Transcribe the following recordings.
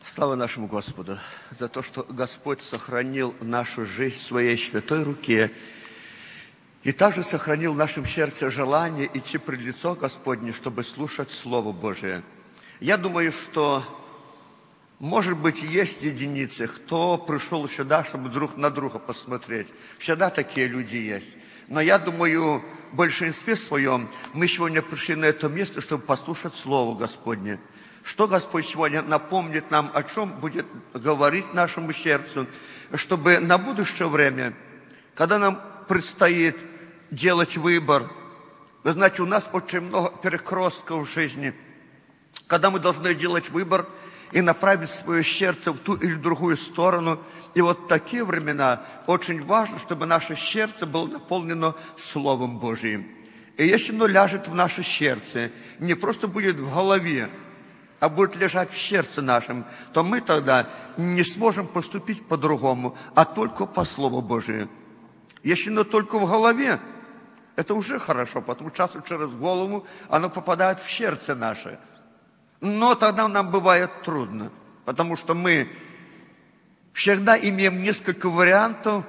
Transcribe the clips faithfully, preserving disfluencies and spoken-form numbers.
Слава нашему Господу за то, что Господь сохранил нашу жизнь в Своей святой руке и также сохранил в нашем сердце желание идти пред лицо Господне, чтобы слушать Слово Божие. Я думаю, что, может быть, есть единицы, кто пришел сюда, чтобы друг на друга посмотреть. Всегда такие люди есть. Но я думаю, в большинстве своем мы сегодня пришли на это место, чтобы послушать Слово Господне. Что Господь сегодня напомнит нам, о чем будет говорить нашему сердцу, чтобы на будущее время, когда нам предстоит делать выбор, вы знаете, у нас очень много перекрестков в жизни, когда мы должны делать выбор и направить свое сердце в ту или другую сторону. И вот в такие времена очень важно, чтобы наше сердце было наполнено Словом Божиим. И если оно ляжет в наше сердце, не просто будет в голове, а будет лежать в сердце нашем, то мы тогда не сможем поступить по-другому, а только по Слову Божию. Если оно только в голове, это уже хорошо, потому что часто через голову оно попадает в сердце наше. Но тогда нам бывает трудно, потому что мы всегда имеем несколько вариантов,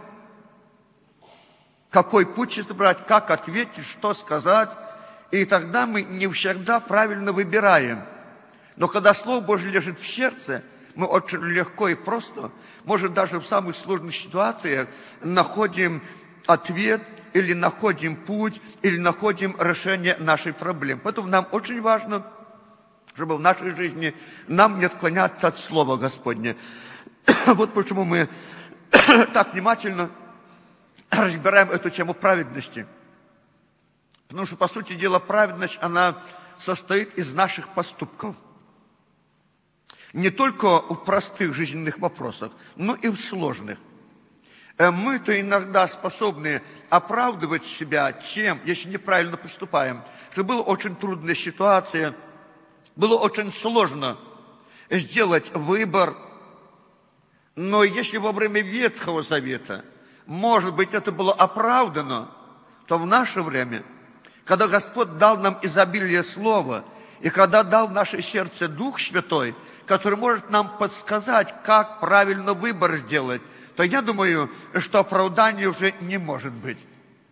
какой путь избрать, как ответить, что сказать, и тогда мы не всегда правильно выбираем. Но когда Слово Божье лежит в сердце, мы очень легко и просто, может, даже в самых сложных ситуациях, находим ответ, или находим путь, или находим решение нашей проблемы. Поэтому нам очень важно, чтобы в нашей жизни нам не отклоняться от Слова Господня. Вот почему мы так внимательно разбираем эту тему праведности. Потому что, по сути дела, праведность, она состоит из наших поступков. Не только в простых жизненных вопросах, но и в сложных. Мы-то иногда способны оправдывать себя тем, если неправильно поступаем, что была очень трудная ситуация, было очень сложно сделать выбор. Но если во время Ветхого Завета, может быть, это было оправдано, то в наше время, когда Господь дал нам изобилие Слова, и когда дал в наше сердце Дух Святой, который может нам подсказать, как правильно выбор сделать, то я думаю, что оправдания уже не может быть.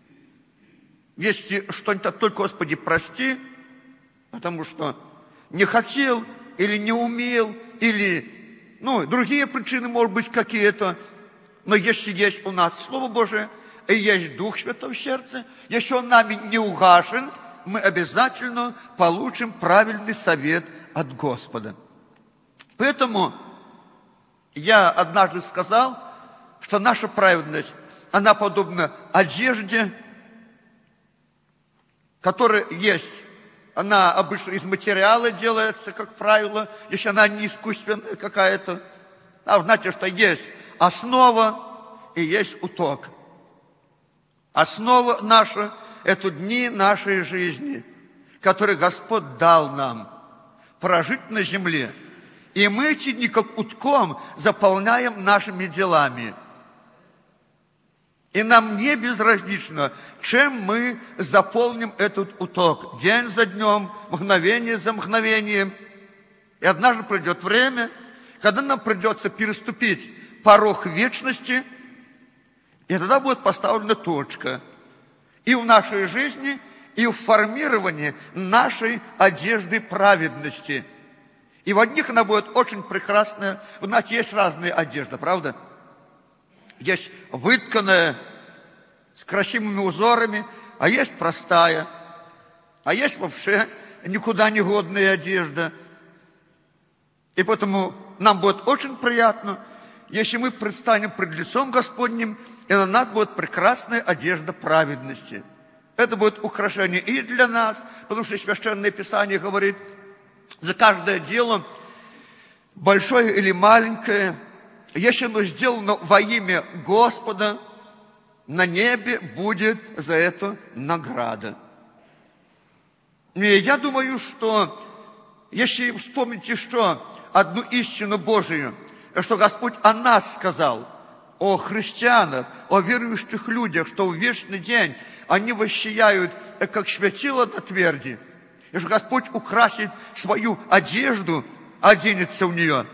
Если что-нибудь, только, Господи, прости, потому что не хотел, или не умел, или, ну, другие причины, может быть, какие-то. Но если есть у нас Слово Божие, и есть Дух Святой в сердце, если Он нами не угашен, мы обязательно получим правильный совет от Господа. Поэтому я однажды сказал, что наша праведность, она подобна одежде, которая есть. Она обычно из материала делается, как правило, если она не искусственная какая-то. А знаете, что есть основа и есть уток. Основа наша – это дни нашей жизни, которые Господь дал нам прожить на земле. И мы эти дни, как утком, заполняем нашими делами. И нам не безразлично, чем мы заполним этот уток. День за днем, мгновение за мгновением. И однажды придет время, когда нам придется переступить порог вечности, и тогда будет поставлена точка. И в нашей жизни, и в формировании нашей одежды праведности. И в одних она будет очень прекрасная. У нас есть разные одежды, правда? Есть вытканная, с красивыми узорами, а есть простая, а есть вообще никуда не годная одежда. И поэтому нам будет очень приятно, если мы предстанем пред лицом Господним, и на нас будет прекрасная одежда праведности. Это будет украшение и для нас, потому что Священное Писание говорит, за каждое дело, большое или маленькое, если оно сделано во имя Господа, на небе будет за это награда. И я думаю, что если вспомните еще одну истину Божию, что Господь о нас сказал, о христианах, о верующих людях, что в вечный день они воссияют, как светило на тверди, и что Господь украсит свою одежду, оденется в нее.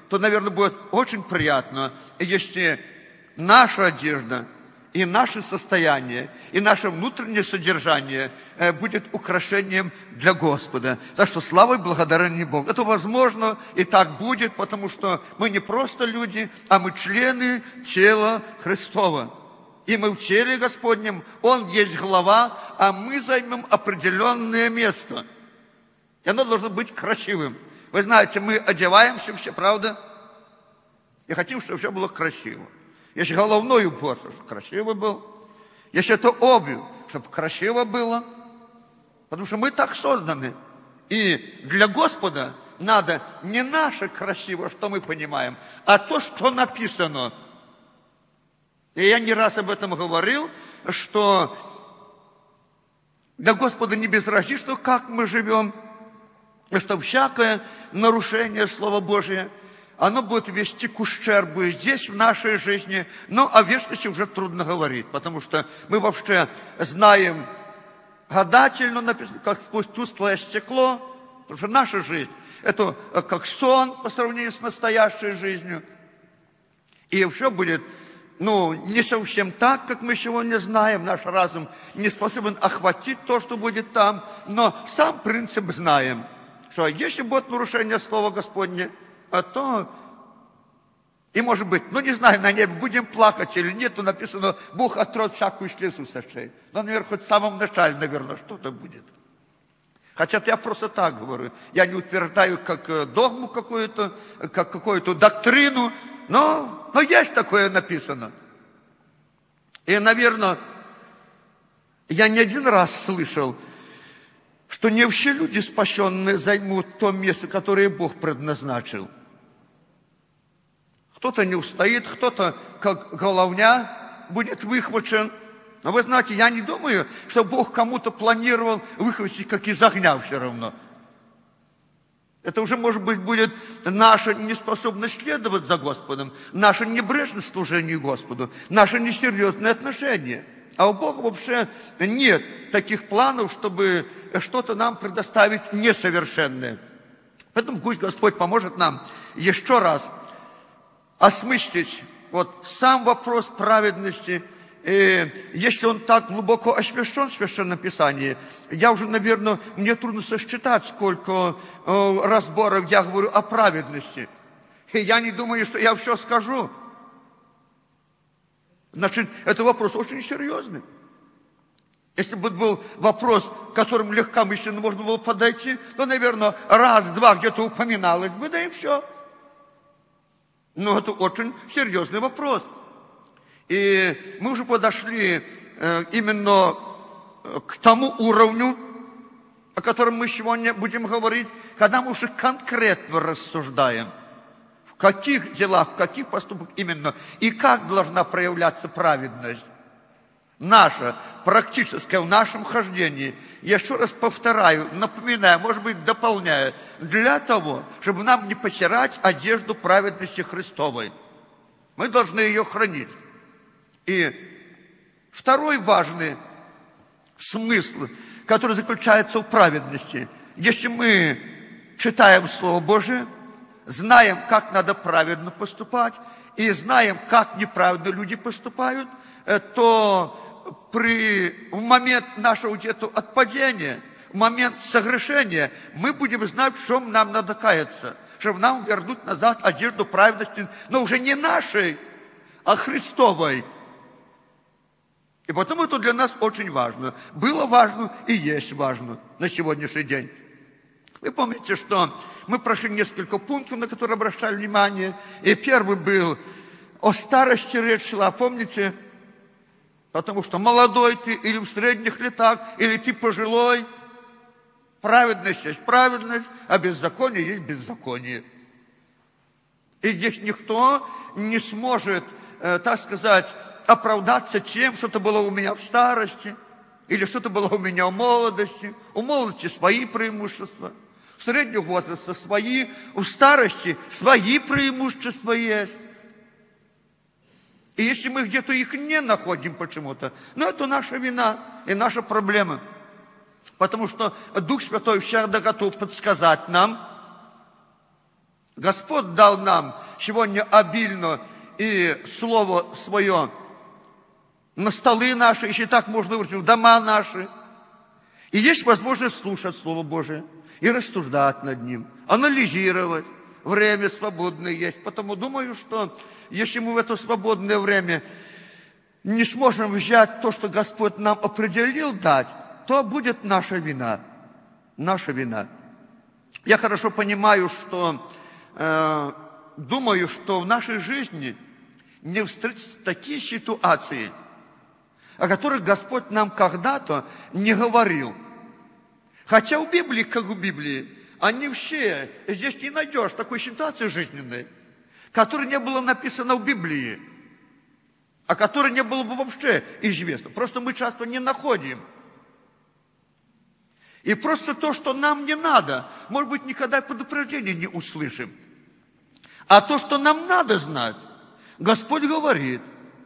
то, наверное, будет очень приятно, если наша одежда и наше состояние, и наше внутреннее содержание будет украшением для Господа. За что слава и благодарение Богу. Это возможно, и так будет, потому что мы не просто люди, а мы члены тела Христова. И мы в теле Господнем, Он есть глава, а мы займем определенное место. И оно должно быть красивым. Вы знаете, мы одеваемся все, правда? И хотим, чтобы все было красиво. Если головной убор, чтобы красиво был. Если это обувь, чтобы красиво было. Потому что мы так созданы. И для Господа надо не наше красиво, что мы понимаем, а то, что написано. И я не раз об этом говорил, что для Господа не безразлично, как мы живем, и что всякое нарушение Слова Божия, оно будет вести к ущербу здесь, в нашей жизни. Но о вечности уже трудно говорить, потому что мы вообще знаем гадательно написано, как сквозь тусклое стекло, потому что наша жизнь – это как сон по сравнению с настоящей жизнью. И все будет, ну, не совсем так, как мы сегодня знаем. Наш разум не способен охватить то, что будет там, но сам принцип знаем, что если будет нарушение Слова Господне, а то, и может быть, ну не знаю, на небе будем плакать или нет, то написано, Бог отрет всякую слезу со шеи. Но, наверное, хоть в самом начале, наверное, что-то будет. Хотя я просто так говорю. Я не утверждаю как догму какую-то, как какую-то доктрину, но, но есть такое написано. И, наверное, я не один раз слышал, что не все люди, спасенные, займут то место, которое Бог предназначил. Кто-то не устоит, кто-то, как головня, будет выхвачен. Но вы знаете, я не думаю, что Бог кому-то планировал выхватить, как из огня все равно. Это уже, может быть, будет наша неспособность следовать за Господом, наша небрежность в служении Господу, наше несерьезное отношение. А у Бога вообще нет таких планов, чтобы что-то нам предоставить несовершенное. Поэтому пусть Господь поможет нам еще раз осмыслить вот сам вопрос праведности. И если он так глубоко освящен в Священном Писании, я уже, наверное, мне трудно сосчитать, сколько э, разборов я говорю о праведности. И я не думаю, что я все скажу. Значит, это вопрос очень серьезный. Если бы был вопрос, к которому легкомысленно можно было подойти, то, наверное, раз-два где-то упоминалось бы, да и все. Но это очень серьезный вопрос. И мы уже подошли э, именно к тому уровню, о котором мы сегодня будем говорить, когда мы уже конкретно рассуждаем, в каких делах, в каких поступках именно, и как должна проявляться праведность наша, практическая, в нашем хождении. Я еще раз повторяю, напоминаю, может быть, дополняю, для того, чтобы нам не потирать одежду праведности Христовой. Мы должны ее хранить. И второй важный смысл, который заключается в праведности. Если мы читаем Слово Божие, знаем, как надо праведно поступать, и знаем, как неправедно люди поступают, то при, в момент нашего где-то отпадения, в момент согрешения, мы будем знать, в чем нам надо каяться, чтобы нам вернуть назад одежду праведности, но уже не нашей, а Христовой. И потому это для нас очень важно. Было важно и есть важно на сегодняшний день. Вы помните, что мы прошли несколько пунктов, на которые обращали внимание. И первый был о старости речь шла, помните? Потому что молодой ты или в средних летах, или ты пожилой. Праведность есть праведность, а беззаконие есть беззаконие. И здесь никто не сможет, э, так сказать, оправдаться тем, что-то было у меня в старости, или что-то было у меня в молодости. У молодости свои преимущества, в среднем возрасте свои, у старости свои преимущества есть. И если мы где-то их не находим почему-то, ну это наша вина и наша проблема. Потому что Дух Святой всегда готов подсказать нам, Господь дал нам сегодня обильно и Слово Свое на столы наши, если так можно выразить, в дома наши. И есть возможность слушать Слово Божие и рассуждать над ним, анализировать. Время свободное есть. Потому думаю, что если мы в это свободное время не сможем взять то, что Господь нам определил дать, то будет наша вина. Наша вина. Я хорошо понимаю, что, э, думаю, что в нашей жизни не встретятся такие ситуации, о которых Господь нам когда-то не говорил. Хотя у Библии, как у Библии, они все, здесь не найдешь такой ситуации жизненной, которой не было написано в Библии, о которой не было бы вообще известно. Просто мы часто не находим. И просто то, что нам не надо, может быть, никогда предупреждения не услышим. А то, что нам надо знать, Господь говорит.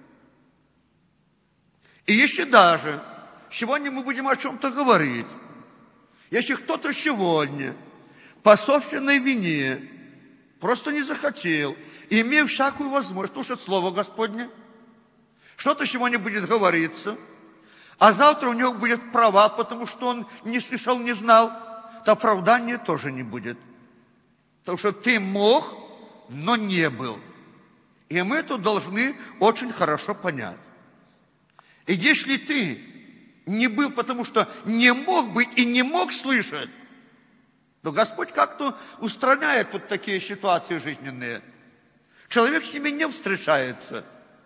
И если даже сегодня мы будем о чем-то говорить, если кто-то сегодня по собственной вине просто не захотел, имея всякую возможность слушать Слово Господне, что-то сегодня будет говориться, а завтра у него будет провал, потому что он не слышал, не знал, то оправдания тоже не будет. Потому что ты мог, но не был. И мы это должны очень хорошо понять. И если ты не был, потому что не мог быть и не мог слышать, то Господь как-то устраняет вот такие ситуации жизненные. Человек с ними не встречается.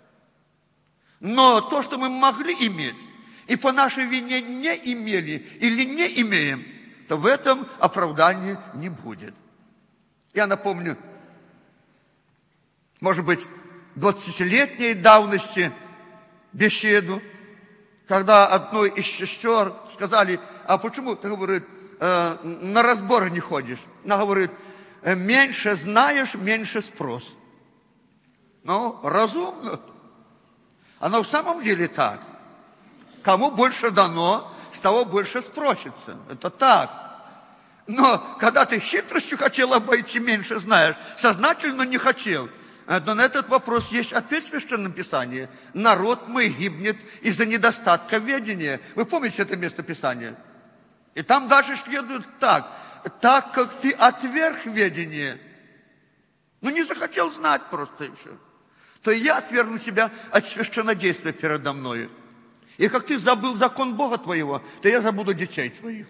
Но то, что мы могли иметь, и по нашей вине не имели или не имеем, то в этом оправдания не будет. Я напомню, может быть, двадцатилетней давности беседу, когда одной из сестер сказали: а почему, ты, говорит, на разборы не ходишь? Она говорит: меньше знаешь, меньше спрос. Ну, разумно. Оно в самом деле так. Кому больше дано, с того больше спросится. Это так. Но когда ты хитростью хотел обойти, меньше знаешь, сознательно не хотел. Но на этот вопрос есть ответ в Священном Писании. Народ мой гибнет из-за недостатка ведения. Вы помните это место Писания? И там дальше следует так. Так как ты отверг ведение, ну не захотел знать просто и все, то я отвергну тебя от священнодействия передо мною. И как ты забыл закон Бога твоего, то я забуду детей твоих.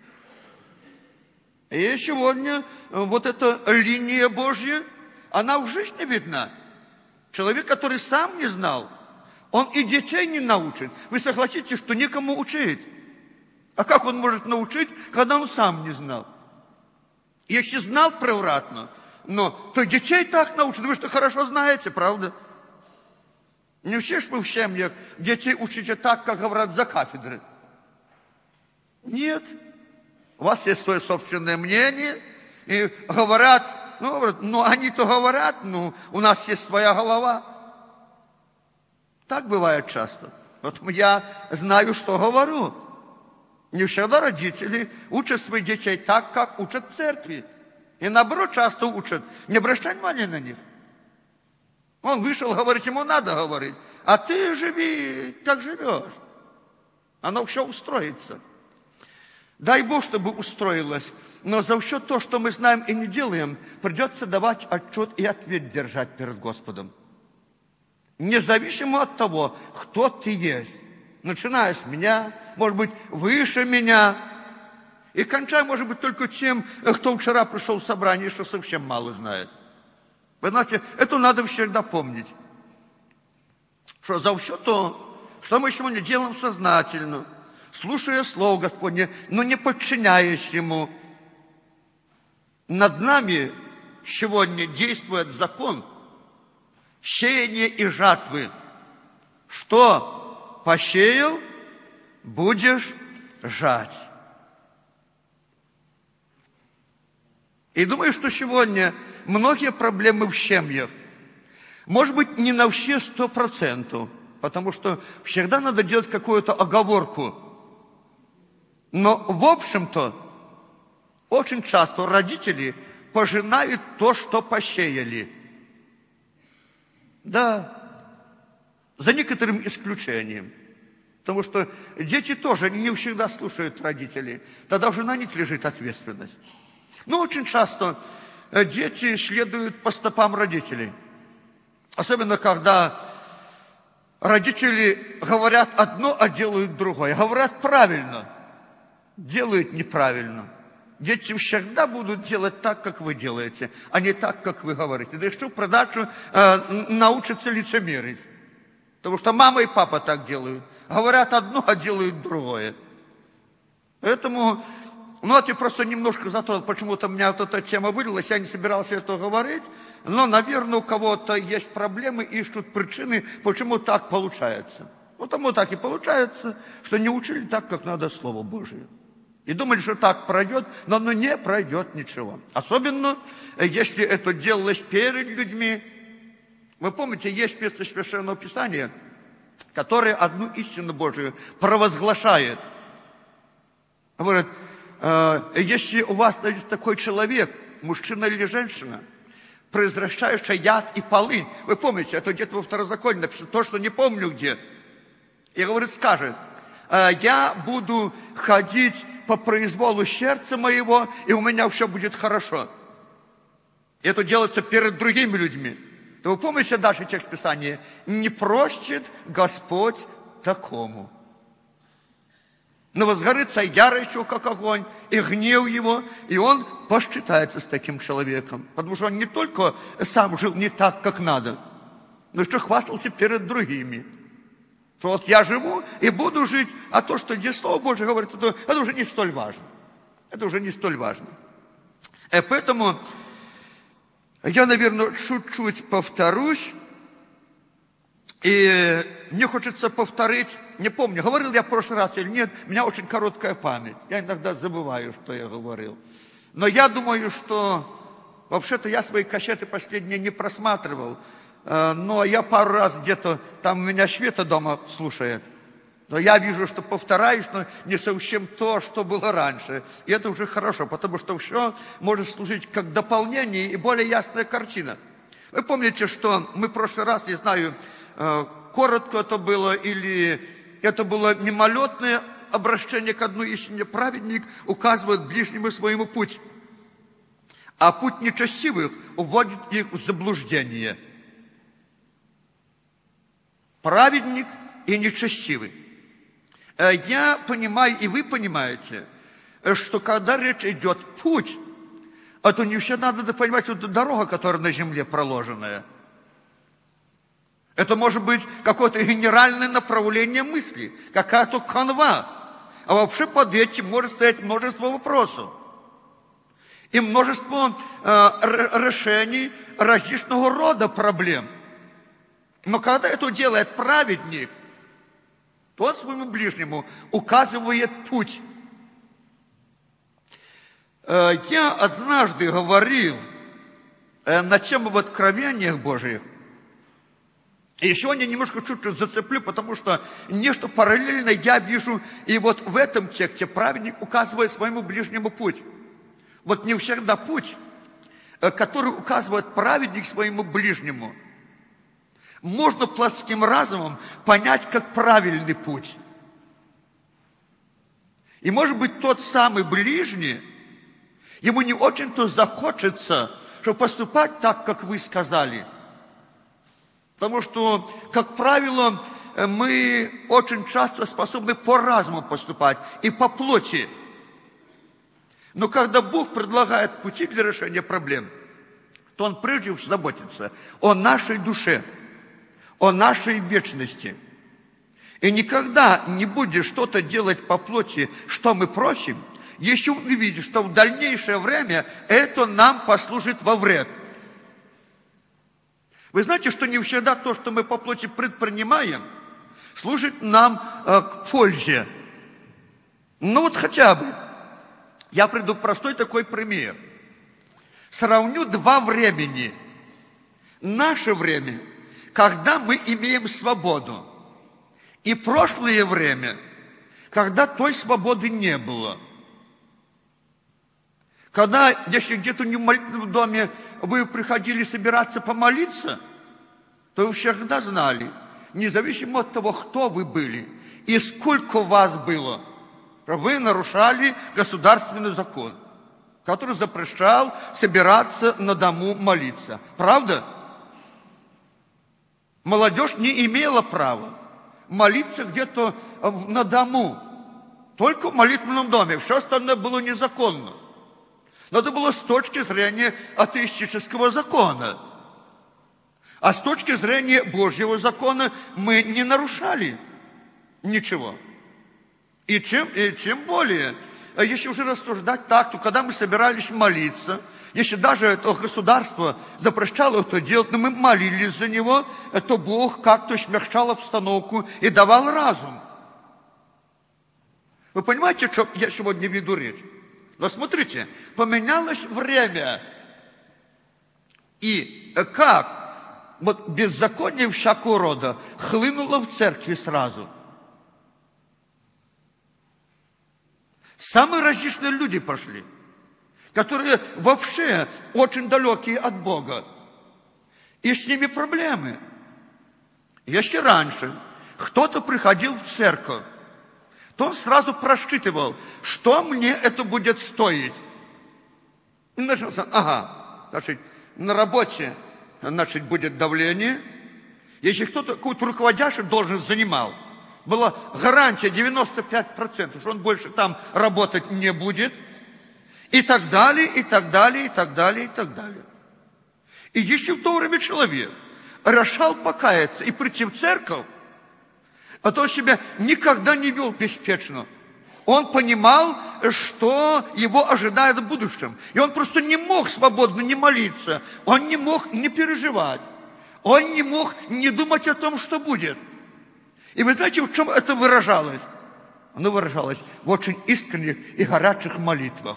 И сегодня вот эта линия Божья, она в жизни видна. Человек, который сам не знал, он и детей не научит. Вы согласитесь, что некому учить. А как он может научить, когда он сам не знал? Если знал превратно, но то детей так научат. Вы что, хорошо знаете, правда? Не все ж вы в семьях детей учите так, как говорят за кафедры. Нет. У вас есть свое собственное мнение, и говорят, ну, говорят, ну они-то говорят, ну, у нас есть своя голова. Так бывает часто. Вот я знаю, что говорю. Не всегда родители учат своих детей так, как учат в церкви. И наоборот, часто учат. Не обращай внимания на них. Он вышел говорить, ему надо говорить. А ты живи, как живешь. Оно все устроится. Дай Бог, чтобы устроилось. Но за все то, что мы знаем и не делаем, придется давать отчет и ответ держать перед Господом. Независимо от того, кто ты есть. Начиная с меня, может быть, выше меня. И кончая, может быть, только тем, кто вчера пришел в собрание, что совсем мало знает. Вы знаете, это надо всегда помнить. Что за все то, что мы сегодня делаем сознательно, слушая Слово Господне, но не подчиняясь Ему, над нами сегодня действует закон сеяния и жатвы. Что посеял, будешь жать. И думаю, что сегодня многие проблемы в семьях, может быть, не на все сто процентов, потому что всегда надо делать какую-то оговорку. Но, в общем-то, очень часто родители пожинают то, что посеяли. Да, за некоторым исключением. Потому что дети тоже не всегда слушают родителей. Тогда уже на них лежит ответственность. Но очень часто дети следуют по стопам родителей. Особенно, когда родители говорят одно, а делают другое. Говорят правильно, делают неправильно. Дети всегда будут делать так, как вы делаете, а не так, как вы говорите. Да еще в придачу э, научатся лицемерить. Потому что мама и папа так делают. Говорят одно, а делают другое. Поэтому, ну, это просто немножко затронул, почему-то у меня вот эта тема вылилась, я не собирался это говорить, но, наверное, у кого-то есть проблемы, ищут причины, почему так получается. Потому так и получается, что не учили так, как надо Слово Божие. И думали, что так пройдет, но оно не пройдет ничего. Особенно, если это делалось перед людьми. Вы помните, есть место Священного Писания, которое одну истину Божию провозглашает. Говорит, э, если у вас есть такой человек, мужчина или женщина, произвращающий яд и полынь. Вы помните, это где-то во Второзаконии написано, то, что не помню где. И говорит, скажет, э, я буду ходить по произволу сердца моего, и у меня все будет хорошо. И это делается перед другими людьми. Вы помните дальше текст Писания? Не простит Господь такому. Но возгорится ярость его, как огонь, и гнев его, и он посчитается с таким человеком. Потому что он не только сам жил не так, как надо, но еще хвастался перед другими. Что вот я живу и буду жить, а то, что здесь Слово Божие говорит, это, это уже не столь важно. Это уже не столь важно. И поэтому я, наверное, чуть-чуть повторюсь. И мне хочется повторить, не помню, говорил я в прошлый раз или нет, у меня очень короткая память. Я иногда забываю, что я говорил. Но я думаю, что вообще-то я свои кассеты последние не просматривал. Но я пару раз где-то, там у меня Света дома слушает. Но я вижу, что повторяюсь, но не совсем то, что было раньше. И это уже хорошо, потому что все может служить как дополнение и более ясная картина. Вы помните, что мы в прошлый раз, не знаю, коротко это было, или это было мимолетное обращение к одной истине. Праведник указывает ближнему своему путь, а путь нечестивых уводит их в заблуждение. Праведник и нечестивый. Я понимаю, и вы понимаете, что когда речь идет путь, это не все надо понимать, это дорога, которая на земле проложенная. Это может быть какое-то генеральное направление мысли, какая-то канва. А вообще под этим может стоять множество вопросов. И множество э, решений различного рода проблем. Но когда это делает праведник, то своему ближнему указывает путь. Э, я однажды говорил э, на тему в откровениях Божьих. И сегодня немножко чуть-чуть зацеплю, потому что нечто параллельное я вижу. И вот в этом тексте праведник указывает своему ближнему путь. Вот не всегда путь, который указывает праведник своему ближнему, можно плотским разумом понять как правильный путь. И может быть тот самый ближний, ему не очень-то захочется, чтобы поступать так, как вы сказали. Потому что, как правило, мы очень часто способны по разуму поступать и по плоти. Но когда Бог предлагает пути для решения проблем, то Он прежде всего заботится о нашей душе, о нашей вечности. И никогда не будет что-то делать по плоти, что мы просим, если Он видит, что в дальнейшее время это нам послужит во вред. Вы знаете, что не всегда то, что мы по плоти предпринимаем, служит нам э, к пользе. Ну вот хотя бы. Я приду простой такой пример. Сравню два времени. Наше время, когда мы имеем свободу, и прошлое время, когда той свободы не было. Когда, если где-то не в молитвенном доме вы приходили собираться помолиться, то вы всегда знали, независимо от того, кто вы были и сколько вас было, что вы нарушали государственный закон, который запрещал собираться на дому молиться. Правда? Молодежь не имела права молиться где-то на дому, только в молитвенном доме. Все остальное было незаконно. Но это было с точки зрения атеистического закона. А с точки зрения Божьего закона мы не нарушали ничего. И чем, и чем более, если уже рассуждать так, то когда мы собирались молиться, если даже это государство запрещало это делать, но мы молились за него, то Бог как-то смягчал обстановку и давал разум. Вы понимаете, что я сегодня веду речь? Но смотрите, поменялось время. И как вот беззаконие всякого рода хлынуло в церкви сразу. Самые различные люди пошли, которые вообще очень далекие от Бога. И с ними проблемы. Если раньше кто-то приходил в церковь, то он сразу просчитывал, что мне это будет стоить. И начался, ага, значит, на работе, значит, будет давление. Если кто-то какую-то руководящую должность занимал, была гарантия девяносто пять процентов, что он больше там работать не будет. И так далее, и так далее, и так далее, и так далее. И если в то время человек решал покаяться и прийти в церковь, а то себя никогда не вел беспечно. Он понимал, что его ожидает в будущем. И он просто не мог свободно не молиться. Он не мог не переживать. Он не мог не думать о том, что будет. И вы знаете, в чем это выражалось? Оно выражалось в очень искренних и горячих молитвах.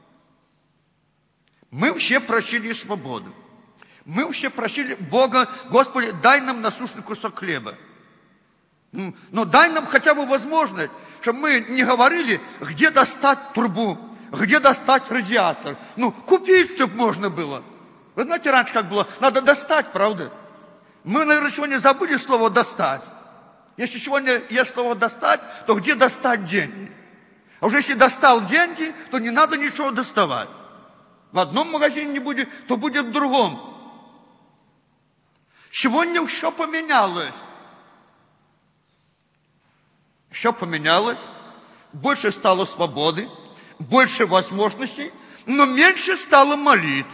Мы все просили свободы. Мы все просили Бога, Господи, дай нам насущный кусок хлеба. Но дай нам хотя бы возможность, чтобы мы не говорили, где достать трубу, где достать радиатор. Ну, купить, чтобы можно было. Вы знаете, раньше как было? Надо достать, правда? Мы, наверное, сегодня забыли слово «достать». Если сегодня есть слово «достать», то где достать деньги? А уже если достал деньги, то не надо ничего доставать. В одном магазине не будет, то будет в другом. Сегодня все поменялось. Все поменялось, больше стало свободы, больше возможностей, но меньше стало молитв.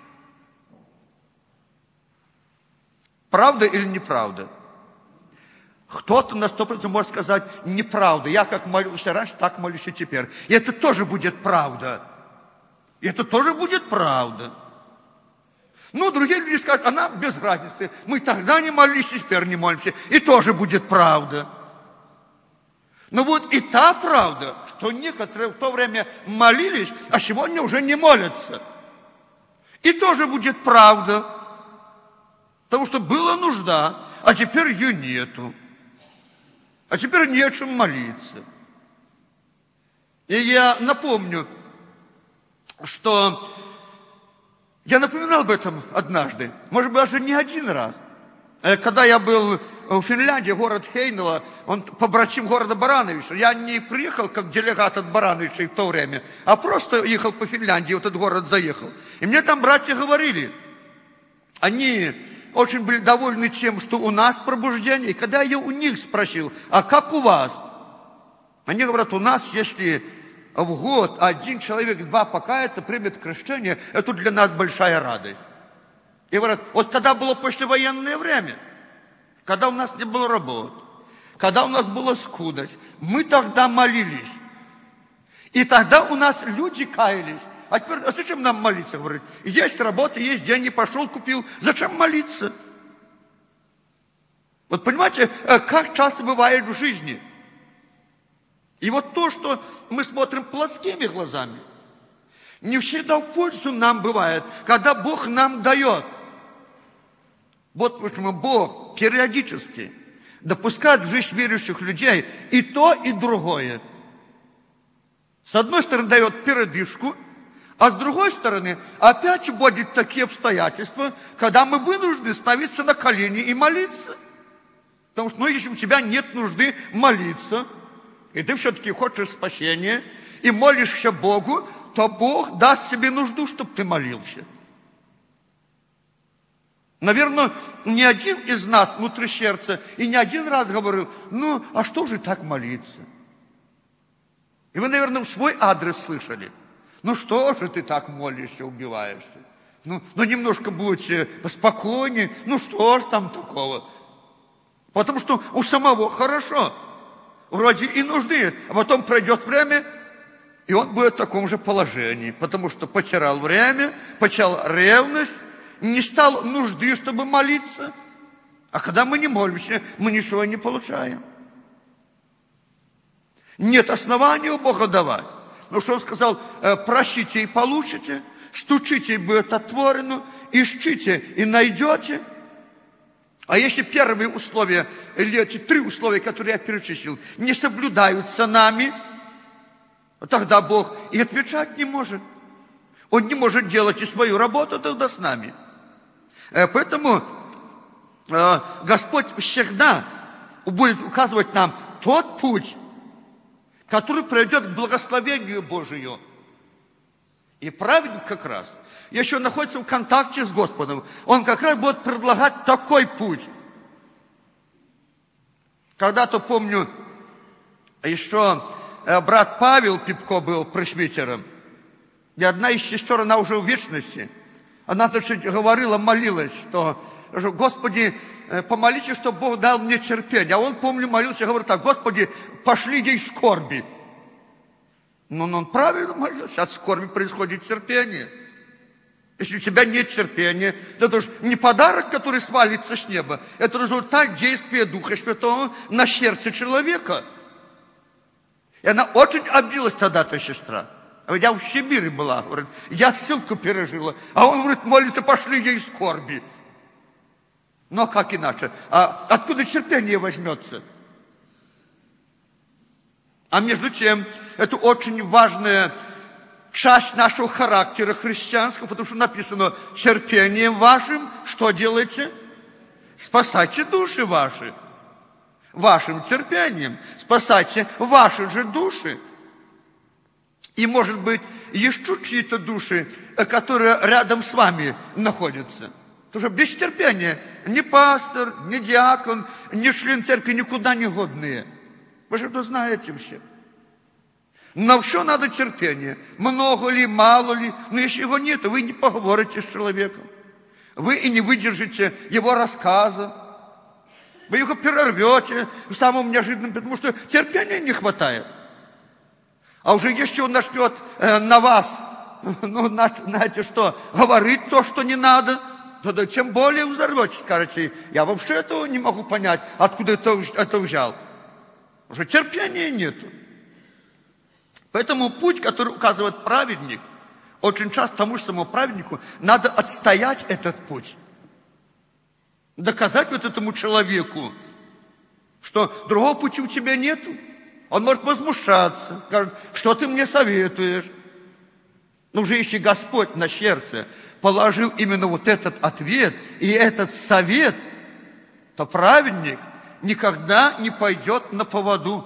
Правда или неправда? Кто-то на сто процентов может сказать неправда. Я как молился раньше, так молюсь и теперь. И это тоже будет правда. И это тоже будет правда. Ну, другие люди скажут, она без разницы. Мы тогда не молились, и теперь не молимся. И тоже будет правда. Но вот и та правда, что некоторые в то время молились, а сегодня уже не молятся. И тоже будет правда. Потому что была нужда, а теперь ее нету. А теперь не о чем молиться. И я напомню, что я напоминал об этом однажды, может быть, даже не один раз. Когда я был в Финляндии, город Хейнела, он побратим города Барановича. Я не приехал как делегат от Барановича в то время, а просто ехал по Финляндии, вот этот город заехал. И мне там братья говорили, они очень были довольны тем, что у нас пробуждение. И когда я у них спросил, а как у вас? Они говорят, у нас, если в год один человек, два покается, примет крещение, это для нас большая радость. И говорят, вот когда было послевоенное время, когда у нас не было работы, когда у нас была скудость, мы тогда молились. И тогда у нас люди каялись. А теперь, а зачем нам молиться? Говорит, есть работа, есть деньги, пошел, купил. Зачем молиться? Вот понимаете, как часто бывает в жизни. И вот то, что мы смотрим плотскими глазами, не всегда в пользу нам бывает, когда Бог нам дает. Вот почему Бог периодически допускает в жизнь верующих людей и то, и другое. С одной стороны, дает передышку, А с другой стороны, опять будут такие обстоятельства, когда мы вынуждены ставиться на колени и молиться. Потому что, ну, если у тебя нет нужды молиться, и ты все-таки хочешь спасения, и молишься Богу, то Бог даст себе нужду, чтобы ты молился. Наверное, ни один из нас внутри сердца и не один раз говорил, ну, а что же так молиться? И вы, наверное, в свой адрес слышали. Ну, что же ты так молишься, убиваешься? Ну, ну немножко будьте поспокойнее. Ну, что ж там такого? Потому что у самого хорошо. Вроде и нужды. А потом пройдет время, и он будет в таком же положении. Потому что потерял время, потерял ревность, не стало нужды, чтобы молиться. А когда мы не молимся, мы ничего не получаем. Нет основания у Бога давать. Но что он сказал, просите и получите, стучите и будет отворено, ищите и найдете. А если первые условия, или эти три условия, которые я перечислил, не соблюдаются нами, тогда Бог и отвечать не может. Он не может делать и свою работу тогда с нами. Поэтому Господь всегда будет указывать нам тот путь, который приведет к благословению Божию. И праведник как раз, еще находится в контакте с Господом, он как раз будет предлагать такой путь. Когда-то, помню, еще брат Павел Пипко был пресвитером, и одна из сестер, она уже в вечности, она, значит, говорила, молилась, что, Господи, помолитесь, чтобы Бог дал мне терпение. А он, помню, молился и говорит так, Господи, пошли ей скорби. Но он правильно молился, от скорби происходит терпение. Если у тебя нет терпения, то это же не подарок, который свалится с неба, это результат действия Духа Святого на сердце человека. И она очень обиделась тогда, та сестра. Я в Сибири была, говорит, я ссылку пережила. А он говорит, молится, пошли ей скорби. Но как иначе? А откуда терпение возьмется? А между тем, это очень важная часть нашего характера христианского, потому что написано, терпением вашим, что делаете? Спасайте души ваши. Вашим терпением спасайте ваши же души. И, может быть, еще чьи-то души, которые рядом с вами находятся. Потому что без терпения ни пастор, ни диакон, ни член церкви никуда не годные. Вы же это знаете все. На все надо терпение. Много ли, мало ли. Но если его нет, вы не поговорите с человеком. Вы и не выдержите его рассказа. Вы его перервете в самом неожиданном, потому что терпения не хватает. А уже если он начнет э, на вас, ну, знаете что, говорить то, что не надо, то тем более взорветесь, скажете, я вообще этого не могу понять, откуда это, это взял. Уже терпения нету. Поэтому путь, который указывает праведник, очень часто тому же самому праведнику надо отстоять этот путь. Доказать вот этому человеку, что другого пути у тебя нету. Он может возмущаться, скажет, что ты мне советуешь. Но уже если Господь на сердце положил именно вот этот ответ и этот совет, то праведник никогда не пойдет на поводу.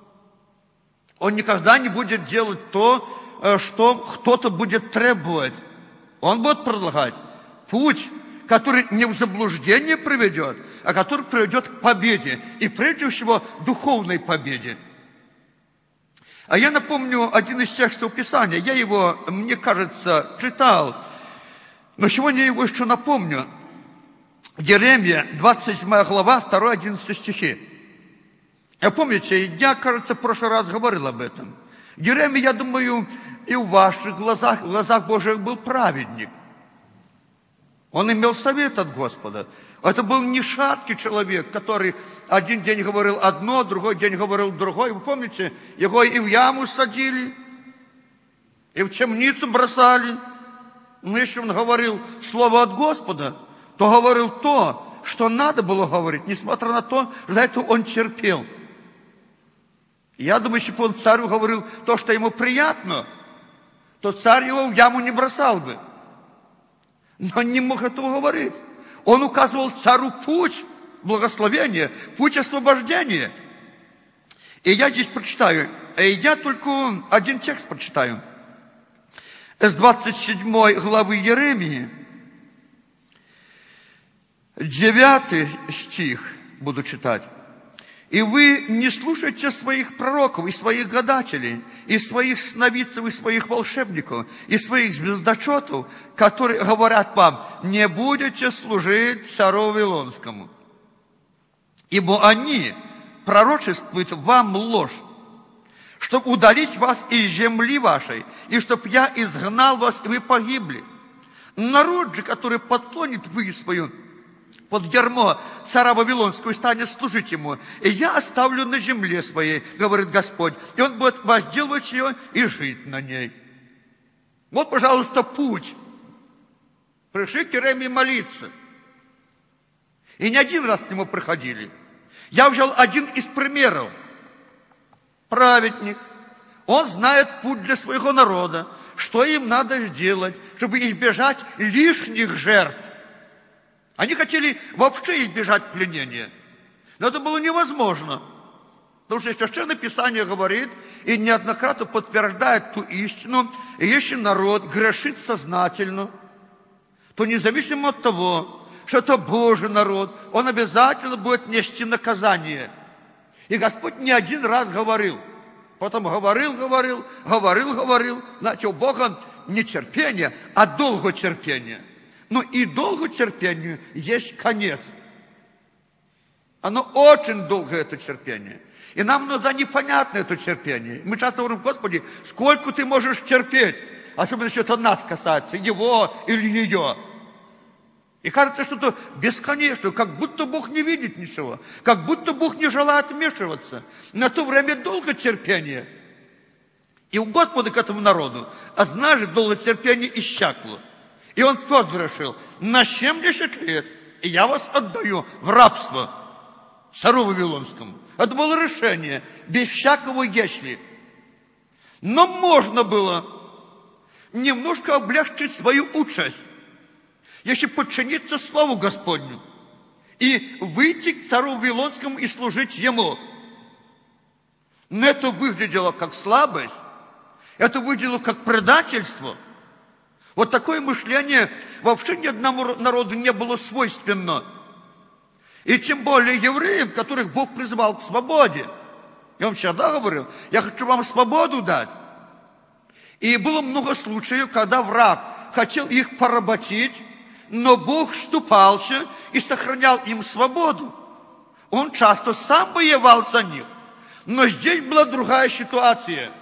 Он никогда не будет делать то, что кто-то будет требовать. Он будет предлагать путь, который не в заблуждение приведет, а который приведет к победе. И прежде всего духовной победе. А я напомню один из текстов Писания. Я его, мне кажется, читал. Но сегодня я его еще напомню. Еремия, двадцать седьмая глава, два-одиннадцать стихи. Помните, я, кажется, в прошлый раз говорил об этом. Еремия, я думаю, и в ваших глазах, в глазах Божьих был праведник. Он имел совет от Господа. Это был не шаткий человек, который один день говорил одно, другой день говорил другое. Вы помните, его и в яму садили, и в темницу бросали. Но если он говорил слово от Господа, то говорил то, что надо было говорить, несмотря на то, за это он терпел. Я думаю, если бы он царю говорил то, что ему приятно, то царь его в яму не бросал бы. Но он не мог этого говорить. Он указывал царю путь благословения, путь освобождения. И я здесь прочитаю, и я только один текст прочитаю. С двадцать седьмой главы Иеремии, девятый стих буду читать. «И вы не слушайте своих пророков, и своих гадателей, и своих сновидцев, и своих волшебников, и своих звездочетов, которые говорят вам, не будете служить царю Вавилонскому. Ибо они пророчествуют вам ложь, чтобы удалить вас из земли вашей, и чтобы я изгнал вас, и вы погибли. Народ же, который подклонит вы свою под ярмо царя Вавилонского и станет служить ему, и я оставлю на земле своей, говорит Господь, и он будет возделывать ее и жить на ней». Вот, пожалуйста, путь. Пришли к Иеремии молиться. И не один раз к нему приходили. Я взял один из примеров. Праведник. Он знает путь для своего народа, что им надо сделать, чтобы избежать лишних жертв. Они хотели вообще избежать пленения. Но это было невозможно. Потому что Священное Писание говорит и неоднократно подтверждает ту истину, и если народ грешит сознательно, то независимо от того, что это Божий народ, он обязательно будет нести наказание. И Господь не один раз говорил. Потом говорил, говорил, говорил, говорил. Знаете, у Бога не терпение, а долготерпение. Но и долготерпению есть конец. Оно очень долгое, это терпение. И нам иногда непонятно это терпение. Мы часто говорим: Господи, сколько ты можешь терпеть? Особенно, если это нас касается, его или ее. И кажется, что это бесконечно, как будто Бог не видит ничего, как будто Бог не желает вмешиваться. На то время долготерпение. И у Господа к этому народу однажды долготерпение иссякло. И он твердо решил: на семьдесят лет и я вас отдаю в рабство царю Вавилонскому. Это было решение, без всякого «если». Но можно было немножко облегчить свою участь, если подчиниться Слову Господню и выйти к царю Вавилонскому и служить ему. Но это выглядело как слабость, это выглядело как предательство. Вот такое мышление вообще ни одному народу не было свойственно. И тем более евреям, которых Бог призвал к свободе. Я вам всегда говорил: я хочу вам свободу дать. И было много случаев, когда враг хотел их поработить, но Бог вступался и сохранял им свободу. Он часто сам воевал за них. Но здесь была другая ситуация.